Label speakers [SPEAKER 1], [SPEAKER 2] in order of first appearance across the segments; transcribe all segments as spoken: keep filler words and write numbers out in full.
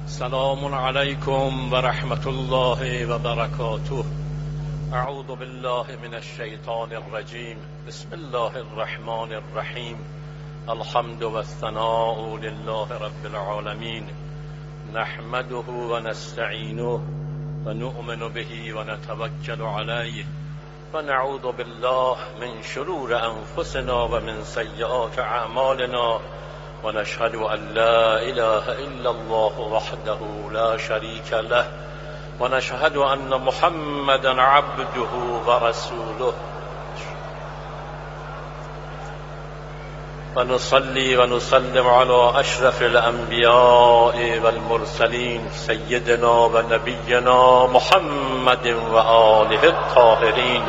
[SPEAKER 1] سلام علیکم و رحمت الله و برکاته. اعوذ بالله من الشیطان الرجیم. بسم الله الرحمن الرحیم. الحمد و الثناء لله رب العالمین. نحمده و نستعینه و نؤمن به و نتوکل علیه و نعوذ بالله من شرور انفسنا و من سیئات اعمالنا و نشهد ان لا اله الا الله وحده لا شریک له و نشهد ان محمدا عبده و رسوله و نصلي و نسلم على اشرف الانبیاء والمرسلین سیدنا و نبینا محمد و آله الطاهرین.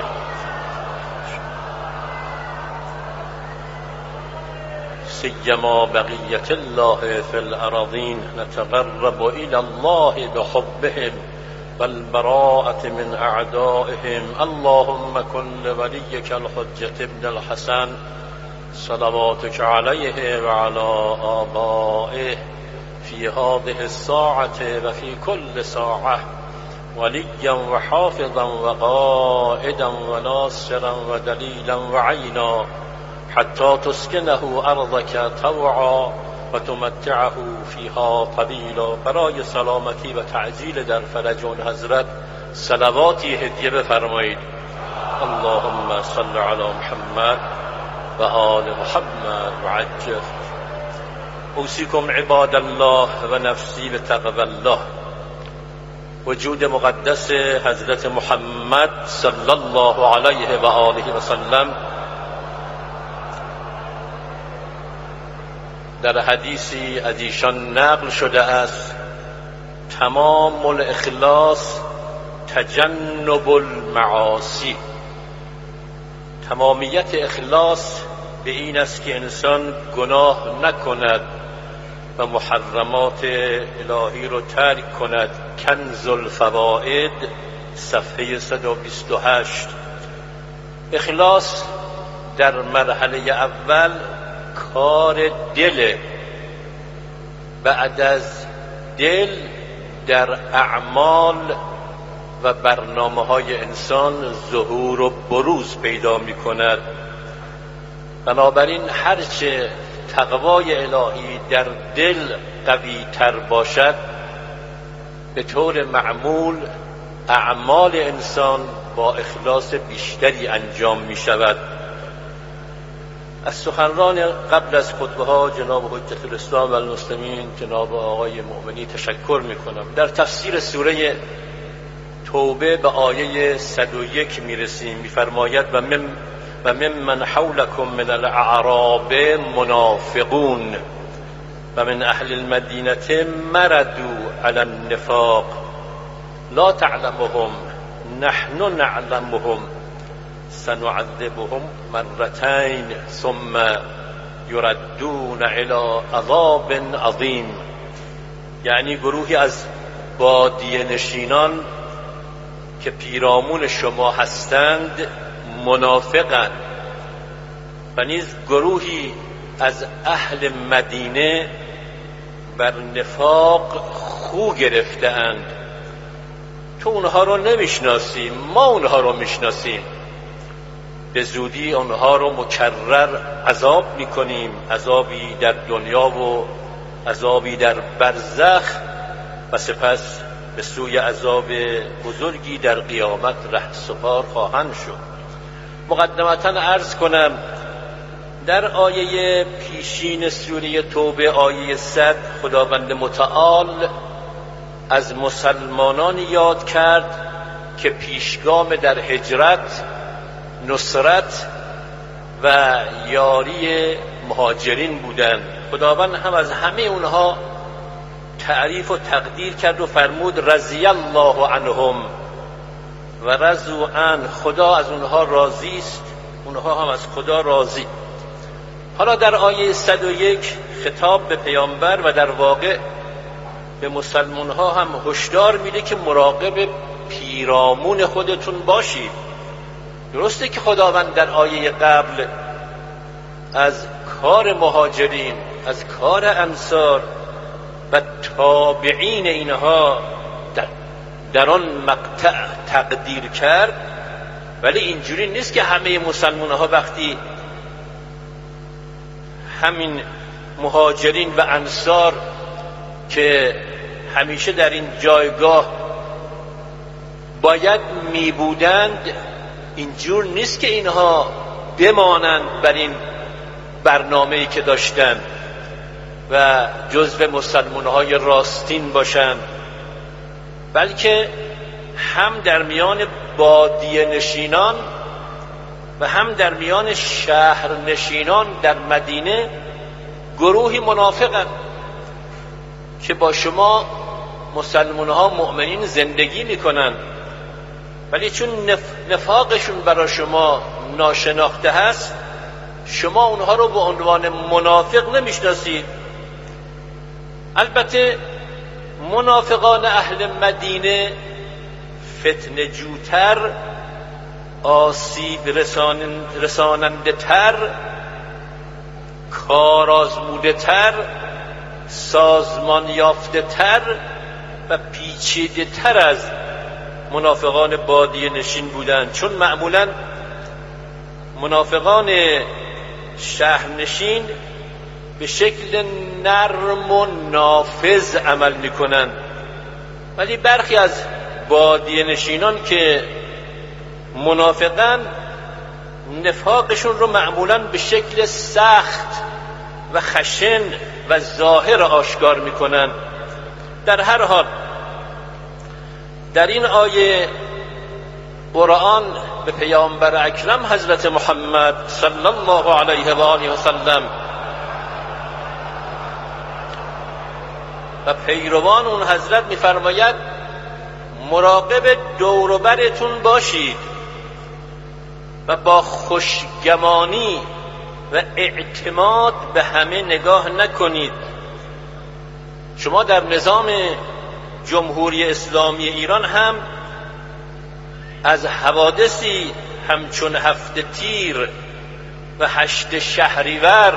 [SPEAKER 1] سیما بقیت الله فی الارضین نتقرب الی الله بحبهم والبراءة من اعدائهم. اللهم کن لولیک الحجة ابن الحسن صلواتك علیه و علی آبائه فی هذه الساعة و فی کل ساعة ولیا و حافظا و قائدا و ناصرا و دلیلا و عینا حتی تسکنه ارضك طوعا و تمتعه فیها طویلا. برای سلامتی و تعجیل در فرج اون حضرت صلواتی هدیه بفرمایید. اللهم صل علی محمد و آل محمد و عجل. اوصیکم عباد الله و نفسی بتقوی الله. وجود مقدس حضرت محمد صلی الله علیه و آله و سلم در حدیثی از ایشان نقل شده است: تمام الاخلاص تجنب المعاصی. تمامیت اخلاص به این است که انسان گناه نکند و محرمات الهی رو ترک کند. کنز الفوائد صفحه صد و بیست و هشت. اخلاص در مرحله اول کار دل، بعد از دل در اعمال و برنامه های انسان ظهور و بروز پیدا می کند. بنابراین هرچه تقوای الهی در دل قوی تر باشد، به طور معمول اعمال انسان با اخلاص بیشتری انجام می شود. از سخنران قبل از خطبه ها جناب حجت الاسلام و المسلمین جناب آقای مؤمنی تشکر می کنم. در تفسیر سوره توبه به آیه صد و یک می رسیم. می فرماید و من و ممن حولکم من الاعراب منافقون و من اهل المدینه مردوا علی النفاق لا تعلمهم نحن نعلمهم سنعذبهم مرتين ثم يردون الى عذاب عظیم. یعنی گروهی از بادیه نشینان که پیرامون شما هستند منافقند و نیز گروهی از اهل مدینه بر نفاق خو گرفته‌اند. تو اونها رو نمیشناسیم، ما اونها رو میشناسیم. به زودی اونها رو مکرر عذاب میکنیم، عذابی در دنیا و عذابی در برزخ و سپس به سوی عذاب بزرگی در قیامت رهسپار خواهند شد. مقدمتا عرض کنم در آیه پیشین سوره توبه آیه صد خداوند متعال از مسلمانان یاد کرد که پیشگام در هجرت، نصرت و یاری مهاجرین بودند. خداوند هم از همه اونها تعریف و تقدیر کرد و فرمود رضی الله عنهم و رضوا عنه. خدا از اونها راضی است، اونها هم از خدا راضی. حالا در آیه صد و یک خطاب به پیامبر و در واقع به مسلمان ها هم هشدار میده که مراقب پیرامون خودتون باشید. درسته که خداوند در آیه قبل از کار مهاجرین، از کار انصار و تابعین اینها در, در آن مقطع تقدیر کرد. ولی اینجوری نیست که همه مسلمان ها وقتی همین مهاجرین و انصار که همیشه در این جایگاه باید می بودند، اینجور نیست که اینها بمانند بر این برنامه‌ای که داشتند و جزو مسلمان‌های راستین باشند، بلکه هم در میان بادیه نشینان و هم در میان شهر نشینان در مدینه گروهی منافقند که با شما مسلمان‌ها مؤمنین زندگی میکنند، ولی چون نفاقشون برای شما ناشناخته هست شما اونها رو به عنوان منافق نمیشناسید. البته منافقان اهل مدینه فتنه جوتر، آسیب رساننده تر، کارآزموده تر، سازمان یافته تر و پیچیده تر از منافقان بادیه نشین بودند، چون معمولا منافقان شهرنشین به شکل نرم و نافذ عمل میکنند، ولی برخی از بادیه نشینان که منافقان نفاقشون رو معمولا به شکل سخت و خشن و ظاهر آشکار میکنند. در هر حال در این آیه قرآن به پیامبر اکرم حضرت محمد صلی الله علیه و آله و سلم و پیروان اون حضرت میفرماید مراقب دور و برتون باشید و با خوشگمانی و اعتماد به همه نگاه نکنید. شما در نظام جمهوری اسلامی ایران هم از حوادثی همچون هفته تیر و هشت شهریور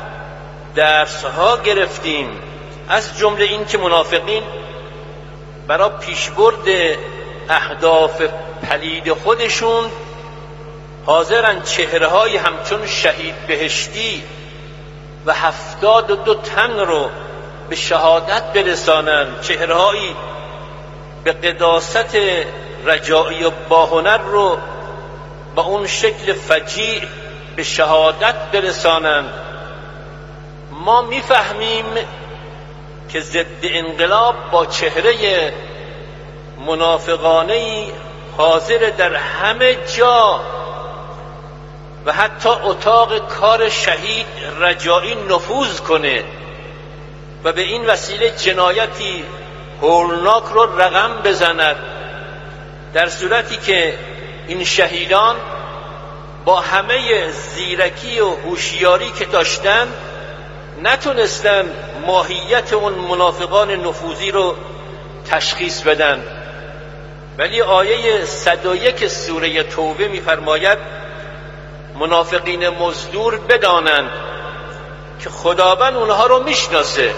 [SPEAKER 1] درسها گرفتیم، از جمله این که منافقین برای پیشبرد اهداف پلید خودشون حاضرن چهره‌های همچون شهید بهشتی و هفتاد و دو تن رو به شهادت برسانند، چهره‌هایی به قداست رجائی و باهنر رو با اون شکل فجیع به شهادت برسانند. ما میفهمیم که ضد انقلاب با چهره منافقانه‌ای حاضر در همه جا و حتی اتاق کار شهید رجائی نفوذ کنه و به این وسیله جنایتی هولناک رو رقم بزند، در صورتی که این شهیدان با همه زیرکی و هوشیاری که داشتن نتونستن ماهیت اون منافقان نفوذی رو تشخیص بدن. ولی آیه صد و یک سوره توبه می‌فرماید منافقین مزدور بدانند که خداوند اونها رو میشناسه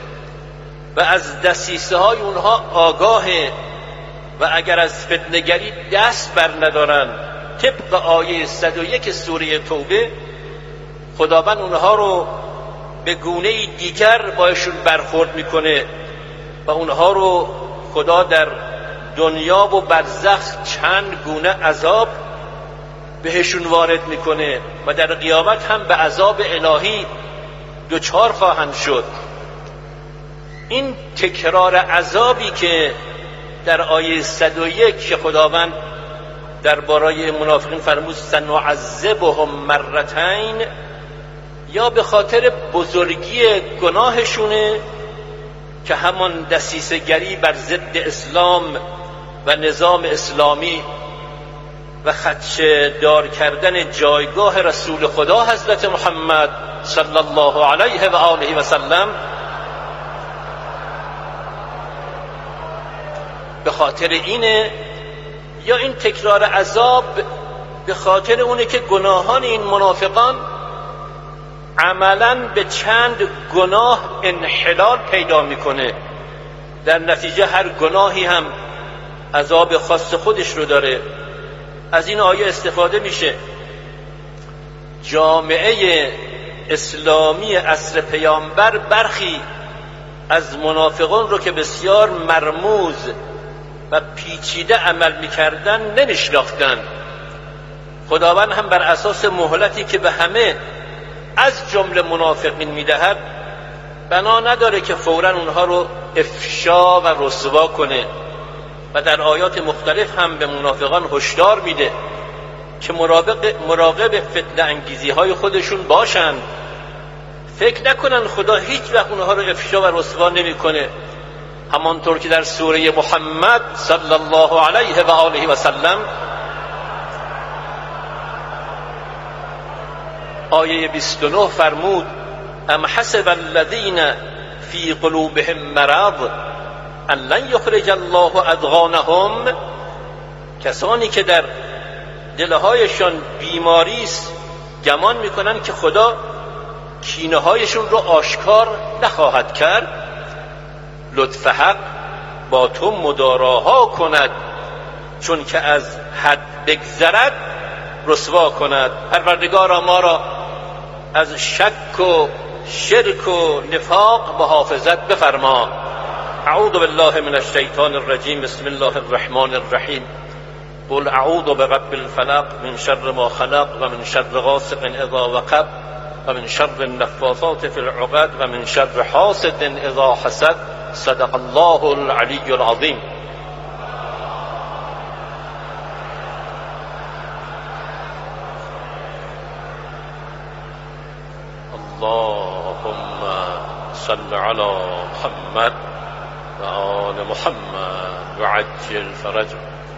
[SPEAKER 1] و از دسیسه های اونها آگاهه و اگر از فتنه‌گری دست بر ندارن طبق آیه صد و یک سوره توبه خداوند اونها رو به گونه دیگر باشون برخورد میکنه و اونها رو خدا در دنیا و برزخ چند گونه عذاب بهشون وارد میکنه و در قیامت هم به عذاب الهی دوچار خواهند شد. این تکرار عذابی که در آیه صد و یک که خداوند درباره منافقین فرمود سنعذبهم مرتین، یا به خاطر بزرگی گناهشونه که همان دسیسه گری بر ضد اسلام و نظام اسلامی و خدشه دار کردن جایگاه رسول خدا حضرت محمد صلی الله علیه و آله و سلم، به خاطر اینه، یا این تکرار عذاب به خاطر اونه که گناهان این منافقان عملاً به چند گناه انحلال پیدا میکنه. در نتیجه هر گناهی هم عذاب خاص خودش رو داره. از این آیه استفاده میشه جامعه اسلامی عصر پیامبر برخی از منافقان رو که بسیار مرموز و پیچیده عمل میکردن نمیشناختن. خداوند هم بر اساس مهلتی که به همه از جمله منافقین میدهد بنا نداره که فوراً اونها رو افشا و رسوا کنه و در آیات مختلف هم به منافقان هشدار میده که مراقب مراقب فتنه انگیزی های خودشون باشن. فکر نکنن خدا هیچ وقت اونها رو افشا و رسوا نمیکنه. همانطور که در سوره محمد صلی الله علیه و آله و سلم آیه بیست و نه فرمود ام حسب الذین فی قلوبهم مرض ان لن یخرج الله اضغانهم، کسانی که در دلهایشان بیماری است گمان میکنن که خدا کینه هایشون رو آشکار نخواهد کرد. لطف حق با تو مداراها کند، چون که از حد بگذرد رسوا کند. پروردگارا ما را از شک و شرک و نفاق محافظت بفرما. اعوذ بالله من الشیطان الرجیم. بسم الله الرحمن الرحیم. قل اعوذ برب الفلق من شر ما خلق و من شر غاسق اذا وقب و من شر النفاثات فی العقد و من شر حاسد اذا حسد. صدق الله العلی العظیم. اللهم صل على محمد و آل محمد و عجل فرجه.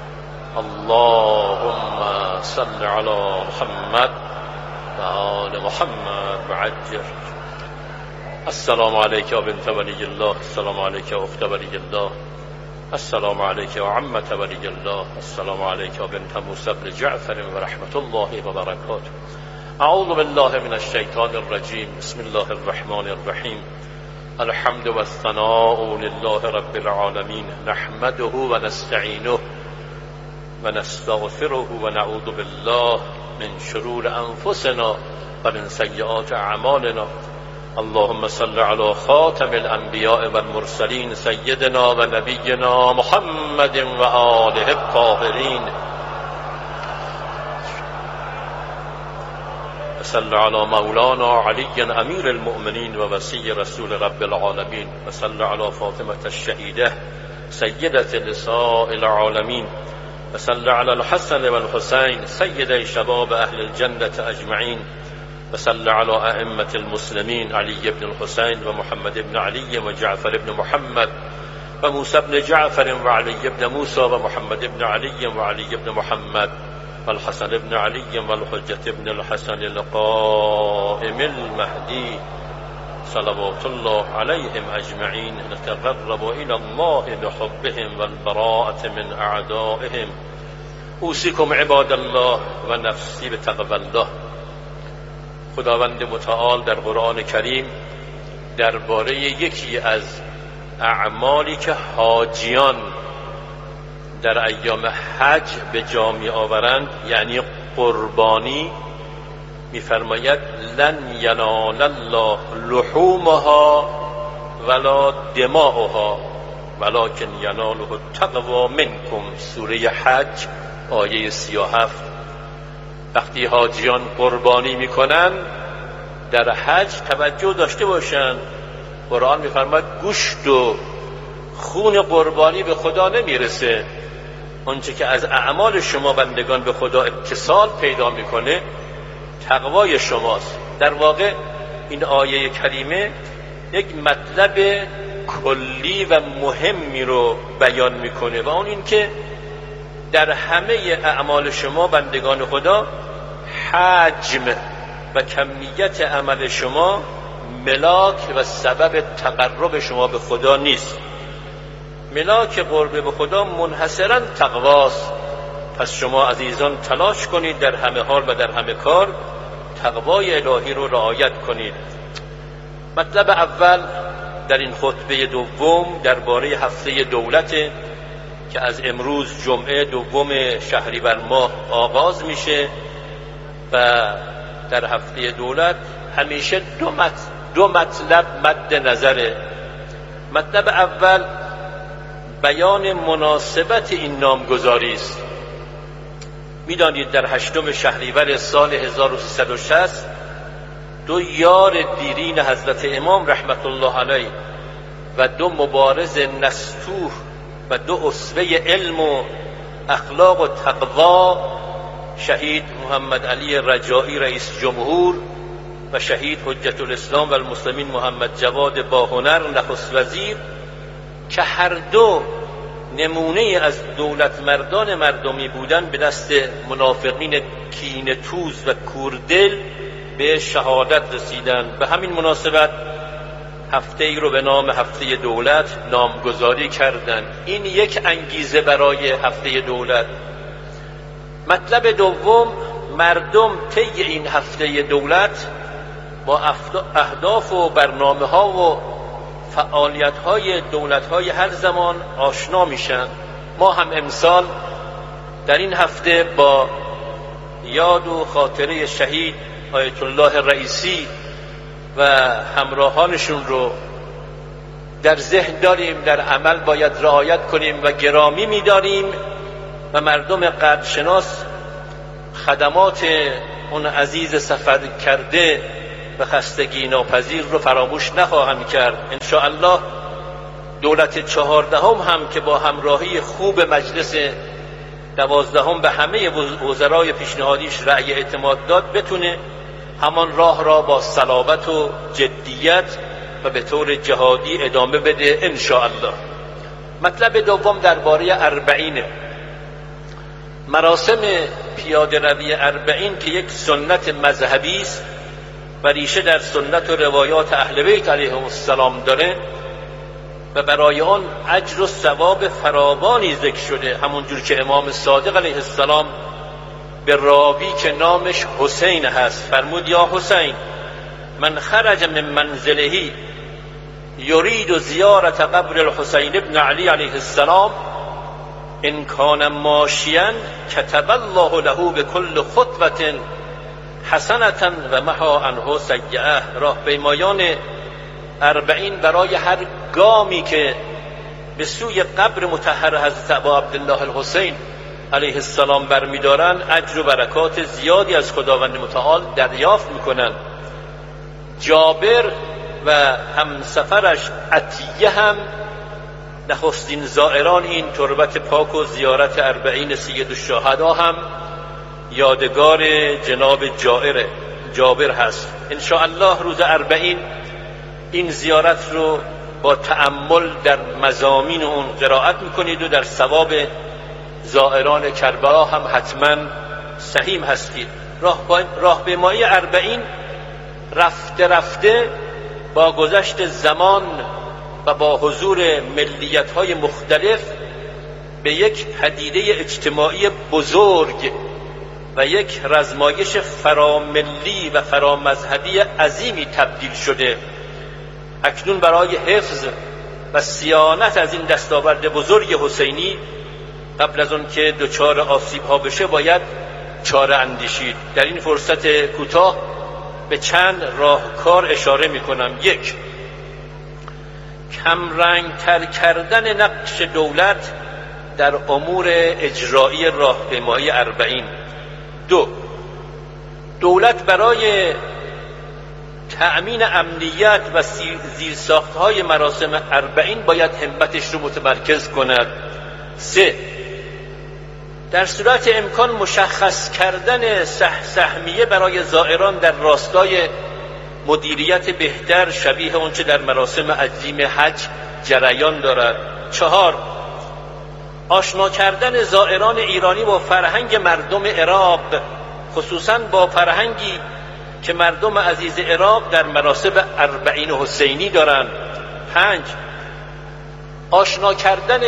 [SPEAKER 1] اللهم صل على محمد و آل محمد و عجل. السلام عليك يا بنت ولي الله، السلام عليك يا أخت ولي الله، السلام عليك يا عمة ولي الله، السلام عليك يا بنت موسى بن جعفر ورحمة الله وبركاته. أعوذ بالله من الشيطان الرجيم. بسم الله الرحمن الرحيم. الحمد والثناء لله رب العالمين، نحمده ونستعينه ونستغفره ونعوذ بالله من شرور أنفسنا ومن سيئات أعمالنا. اللهم صل على خاتم الأنبياء والمرسلين سيدنا ونبينا محمد وآله الطاهرين. وصل على مولانا علي أمير المؤمنين ووصي رسول رب العالمين. وصل على فاطمة الشهيدة سيدة نساء العالمين. وصل على الحسن والحسين سيدي شباب أهل الجنة أجمعين. وصل على أئمة المسلمين علي بن الحسين ومحمد بن علي وجعفر بن محمد وموسى بن جعفر وعلي بن موسى ومحمد بن علي وعلي بن محمد والحسن بن علي والحجة بن الحسن القائم المهدي صلوات الله عليهم أجمعين. نتقرب إلى الله بحبهم والبراءة من أعدائهم. أوصيكم عباد الله و نفسی بتقوى الله. خداوند متعال در قرآن کریم درباره یکی از اعمالی که حاجیان در ایام حج به جا می آورند، یعنی قربانی، می‌فرماید لن ینال الله لحومها ولا دماؤها ولکن یناله التقوی منکم. سوره حج آیه سی و هفت. وقتی حاجیان قربانی میکنن در حج توجه داشته باشن. قرآن میفرماید گوشت و خون قربانی به خدا نمیرسه. آنچه که از اعمال شما بندگان به خدا اتصال پیدا میکنه تقوای شماست. در واقع این آیه کریمه یک مطلب کلی و مهمی رو بیان میکنه و اون این که در همه اعمال شما بندگان خدا حجم و کمیت عمل شما ملاک و سبب تقرب شما به خدا نیست. ملاک قرب به خدا منحصراً تقواست. پس شما عزیزان تلاش کنید در همه حال و در همه کار تقوای الهی رو رعایت کنید. مطلب اول در این خطبه دوم درباره هفته دولت که از امروز جمعه دوم شهریور ماه آغاز میشه و در هفته دولت همیشه دو مطلب, دو مطلب مد نظره. مطلب اول بیان مناسبت این نامگذاری است. میدانید در هشتم شهریور سال هزار و سیصد و شصت دو یار دیرین حضرت امام رحمت الله علیه و دو مبارز نستوه و دو اسوه علم و اخلاق و تقوا، شهید محمد علی رجایی رئیس جمهور و شهید حجت الاسلام و المسلمین محمد جواد باهنر نخست وزیر، که هر دو نمونه از دولت مردان مردمی بودن، به دست منافقین کینه توز و کوردل به شهادت رسیدند. به همین مناسبت هفته ای رو به نام هفته دولت نامگذاری کردند. این یک انگیزه برای هفته دولت. مطلب دوم، مردم طی این هفته دولت با اهداف و برنامه ها و فعالیت های دولت های هر زمان آشنا میشن. ما هم امسال در این هفته با یاد و خاطره شهید آیت الله رئیسی و همراهانشون رو در ذهن داریم، در عمل باید رعایت کنیم و گرامی می‌داریم و مردم قدرشناس خدمات اون عزیز سفر کرده و خستگی ناپذیر رو فراموش نخواهم کرد. انشاءالله دولت چهاردهم هم که با همراهی خوب مجلس دوازدهم به همه وزرای پیشنهادیش رأی اعتماد داد، بتونه همان راه را با صلابت و جدیت و به طور جهادی ادامه بده انشاءالله. مطلب دوم درباره اربعینه. مراسم پیاده روی اربعین که یک سنت مذهبی است و ریشه در سنت و روایات اهل بیت علیهم السلام داره و برای آن اجر و ثواب فراوانی ذکر شده، همونجور که امام صادق علیه السلام به راوی که نامش حسین هست فرمود: یا حسین، من خرج من منزله یرید زیارت قبر الحسین ابن علی علیه السلام ان کان ماشیا کتب الله له بكل خطوه حسنه و محا عنه سیئه. راهپیمایان اربعین برای هر گامی که به سوی قبر مطهر حضرت ابا عبدالله الحسین علیه السلام برمیدارن، اجر و برکات زیادی از خداوند متعال دریافت میکنن. جابر و همسفرش عطیه هم نخستین زائران این تربت پاک و زیارت اربعین سید الشهدا هم یادگار جناب جائر جابر هست. انشاءالله روز اربعین این زیارت رو با تأمل در مضامین اون قرائت میکنید و در ثواب زائران کربلا هم حتما سهیم هستید. راهپیمایی اربعین رفته رفته با گذشت زمان و با حضور ملیت‌های مختلف به یک پدیده اجتماعی بزرگ و یک رزمایش فراملی و فرامذهبی عظیمی تبدیل شده. اکنون برای حفظ و صیانت از این دستاورد بزرگ حسینی قبل از اون که دچار آسیب‌ها بشه باید چاره اندیشید. در این فرصت کوتاه به چند راهکار اشاره می‌کنم. یک، کم رنگ تر کردن نقش دولت در امور اجرایی راهپیمایی اربعین. دو، دولت برای تأمین امنیت و زیرساخت‌های مراسم اربعین باید همتش رو متمرکز کند. سه، در صورت امکان مشخص کردن سهمیه برای زائران در راستای مدیریت بهتر شبیه اونچه در مراسم عظیم حج جریان دارد. چهار، آشنا کردن زائران ایرانی با فرهنگ مردم عراق، خصوصاً با فرهنگی که مردم عزیز عراق در مراسم اربعین حسینی دارند. پنج، آشنا کردن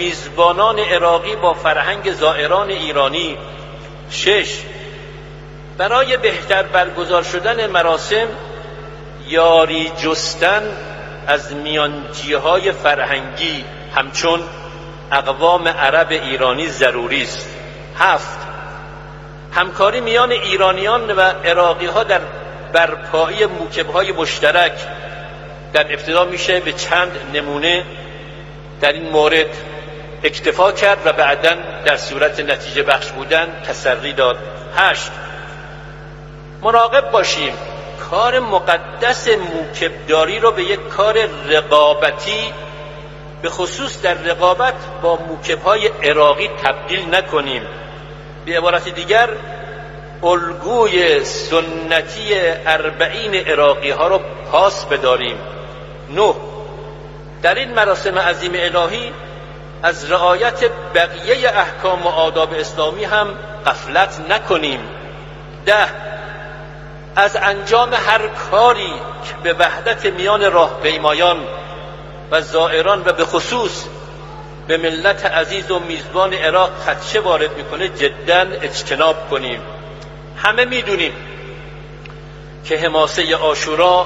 [SPEAKER 1] میزبانان عراقی با فرهنگ زائران ایرانی. شش، برای بهتر برگزار شدن مراسم یاری جستن از میانجیهای فرهنگی همچون اقوام عرب ایرانی ضروری است. هفت، همکاری میان ایرانیان و عراقی ها در برپایی موکب‌های مشترک. در ابتدا میشه به چند نمونه در این مورد اکتفا کرد و بعداً در صورت نتیجه بخش بودن تسری داد. هشت، مراقب باشیم کار مقدس موکبداری رو به یک کار رقابتی به خصوص در رقابت با موکب‌های عراقی تبدیل نکنیم. به عبارت دیگر الگوی سنتی اربعین عراقی ها رو پاس بداریم. نه، در این مراسم عظیم الهی از رعایت بقیه احکام و آداب اسلامی هم غفلت نکنیم. ده، از انجام هر کاری که به وحدت میان راهپیمایان و زائران و به خصوص به ملت عزیز و میزبان عراق خدشه وارد میکنه جداً اجتناب کنیم. همه میدونیم که حماسه عاشورا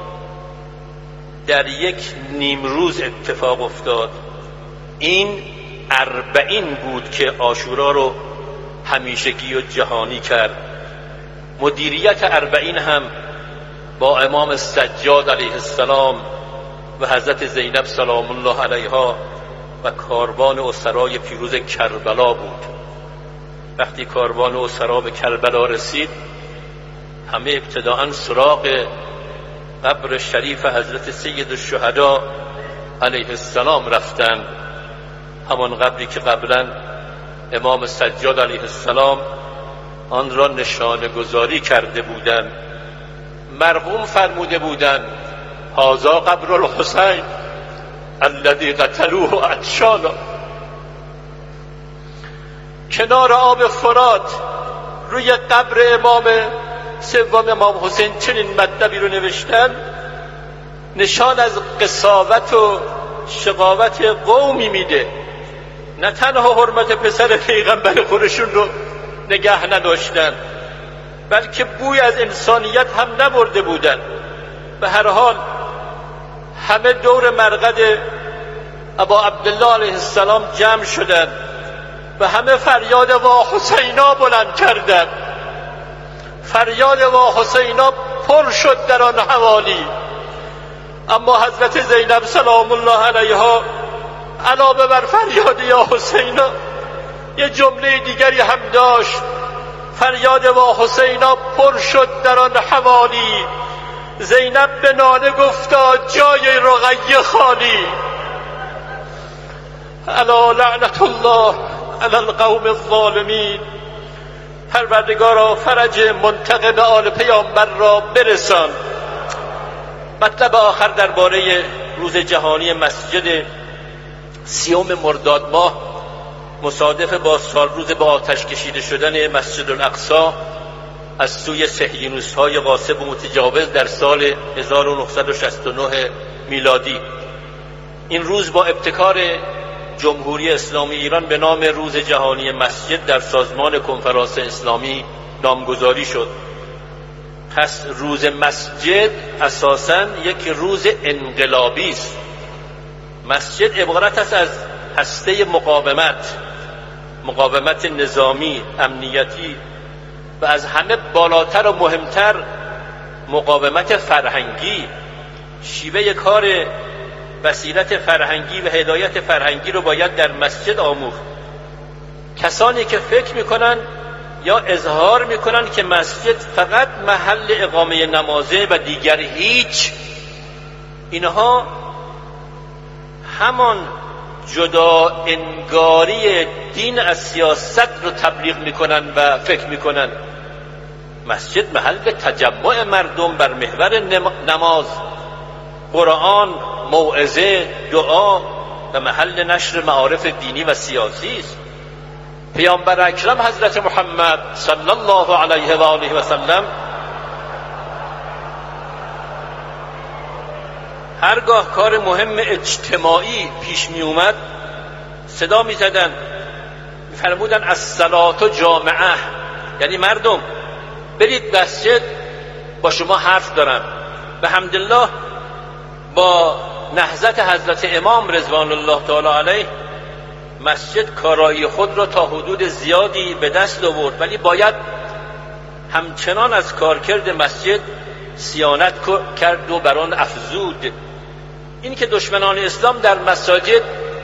[SPEAKER 1] در یک نیمروز اتفاق افتاد. این اربعین بود که عاشورا رو همیشگی و جهانی کرد. مدیریت اربعین هم با امام سجاد علیه السلام و حضرت زینب سلام الله علیها و کاروان اسرای پیروز کربلا بود. وقتی کاروان اسرا به کربلا رسید همه ابتداءً سراغ قبر شریف حضرت سید الشهدا علیه السلام رفتند، همان قبری که قبلا امام سجاد علیه السلام آن را نشانه گذاری کرده بودند. مرحوم فرموده بودند هذا قبر الحسین الذی قتلوه عطشانا. کنار آب فرات روی قبر امام سوم امام حسین چنین مطلبی رو نوشتن، نشان از قساوت و شقاوت قومی میده. نه تنها حرمت پسر پیغمبر خودشون رو نگه نداشتن، بلکه بوی از انسانیت هم نبرده بودن. به هر حال همه دور مرقد ابا عبدالله علیه السلام جمع شدند و همه فریاد وا حسینا بلند کردند. فریاد وا حسینا پر شد در آن حوالی، اما حضرت زینب سلام الله علیها علاوه بر فریاد یا حسینا یه جمله دیگری هم داشت. فریاد وا حسینا پر شد در آن حوالی، زینب به ناله گفتا جای رقیه خالی. الا لعنت الله علی القوم الظالمین. پروردگارا فرج منتقم آل پیامبر را برسان. مطلب آخر درباره روز جهانی مسجد سیوم مرداد ماه مصادف با سال روز با آتش کشیده شدن مسجد الاقصی از سوی صهیونیست‌های غاصب و متجاوز در سال هزار و نهصد و شصت و نه میلادی. این روز با ابتکار جمهوری اسلامی ایران به نام روز جهانی مسجد در سازمان کنفرانس اسلامی نامگذاری شد. پس روز مسجد اساساً یک روز انقلابی است. مسجد عبارت است از هسته مقاومت، مقاومت نظامی، امنیتی و از همه بالاتر و مهمتر مقاومت فرهنگی. شیوه کار بصیرت فرهنگی و هدایت فرهنگی رو باید در مسجد آموخت. کسانی که فکر میکنن یا اظهار میکنن که مسجد فقط محل اقامه نمازه و دیگر هیچ، اینها همان جدا انگاری دین از سیاست رو تبلیغ میکنن و فکر میکنن مسجد محل تجمع مردم بر محور نماز، قرآن، موعظه، دعا و محل نشر معارف دینی و سیاسی است. پیامبر اکرم حضرت محمد صلی الله علیه و آله و سلم هرگاه کار مهم اجتماعی پیش می اومد صدا می زدن، می فرمودن الصلاة جامعه، یعنی مردم برید مسجد با شما حرف دارن. به حمدالله با نهضت حضرت امام رضوان الله تعالی علیه مسجد کارایی خود را تا حدود زیادی به دست آورد، ولی باید همچنان از کارکرد مسجد صیانت کرد و بر آن افزود. این که دشمنان اسلام در مساجد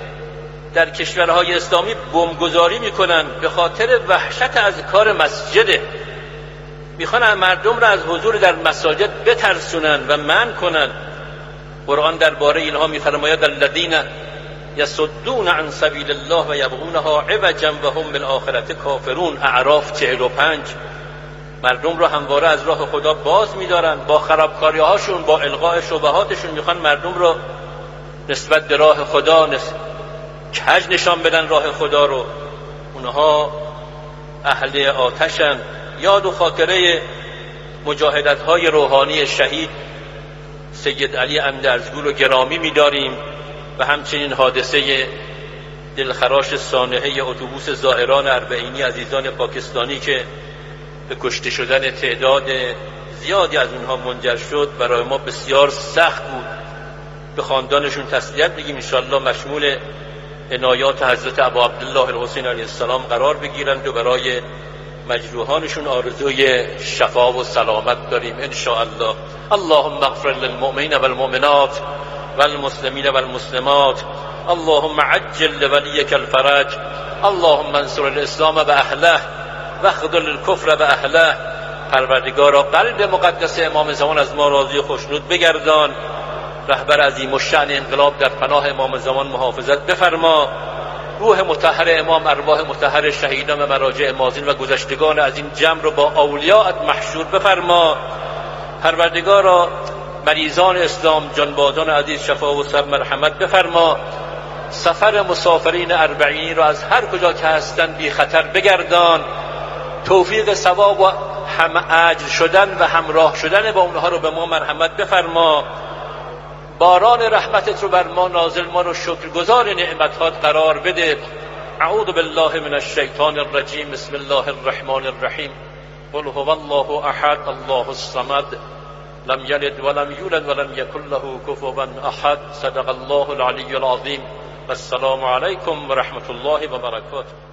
[SPEAKER 1] در کشورهای اسلامی بمبگذاری میکنن به خاطر وحشت از کار مسجده، میخوان مردم را از حضور در مساجد بترسونن و منع کنن. قرآن درباره اینها میفرماید الذین یصدون عن سبیل الله و یبغونها عوجا و هم بالآخرة کافرون. اعراف چهل و پنج. مردم رو همواره از راه خدا باز می‌دارن، با خرابکاری هاشون، با القاء شبهاتشون میخوان مردم رو نسبت به راه خدا نس... کج نشان بدن راه خدا رو. اونها اهل آتشن. یاد و خاطره مجاهدت‌های روحانی شهید سید علی اندرزگو رو گرامی می‌داریم و همچنین حادثه دلخراش سانحه اتوبوس زائران اربعینی عزیزان پاکستانی که به کشته شدن تعداد زیادی از اونها منجر شد برای ما بسیار سخت بود. به خاندانشون تسلیت بگیم، انشاءالله مشمول عنایات حضرت ابا عبدالله الحسین علیه السلام قرار بگیرند و برای مجروحانشون آرزوی شفا و سلامت داریم انشاءالله. اللهم اغفر للمؤمنین والمؤمنات والمسلمین والمسلمات. اللهم عجل لولیک الفرج. اللهم انصر الاسلام و اهله واخذل الكفر و اهله. پروردگارا قلب مقدس امام زمان از ما راضی و خوشنود بگردان. رهبر عظیم الشأن انقلاب در پناه امام زمان محافظت بفرما. روح مطهر امام، ارواح مطهر شهیدان و مراجع ماضین و گذشتگان از این جمع رو با اولیاءت محشور بفرما. پروردگارا مریضان اسلام، جانبازان عزیز شفا و صبر مرحمت بفرما. سفر مسافرین اربعینی را از هر کجا که هستند بی خطر بگردان. توفیق ثواب و هم اجر شدن و همراه شدن با اونها رو به ما مرحمت بفرما. باران رحمتت رو بر ما نازل، ما رو شکرگزار نعمتات قرار بده. اعوذ بالله من الشیطان الرجیم. بسم الله الرحمن الرحیم. قل هو الله احد الله الصمد لم یلد ولم یولد ولم یکن له کفوا احد. صدق الله العلی العظیم. والسلام علیکم و رحمت الله و برکاته.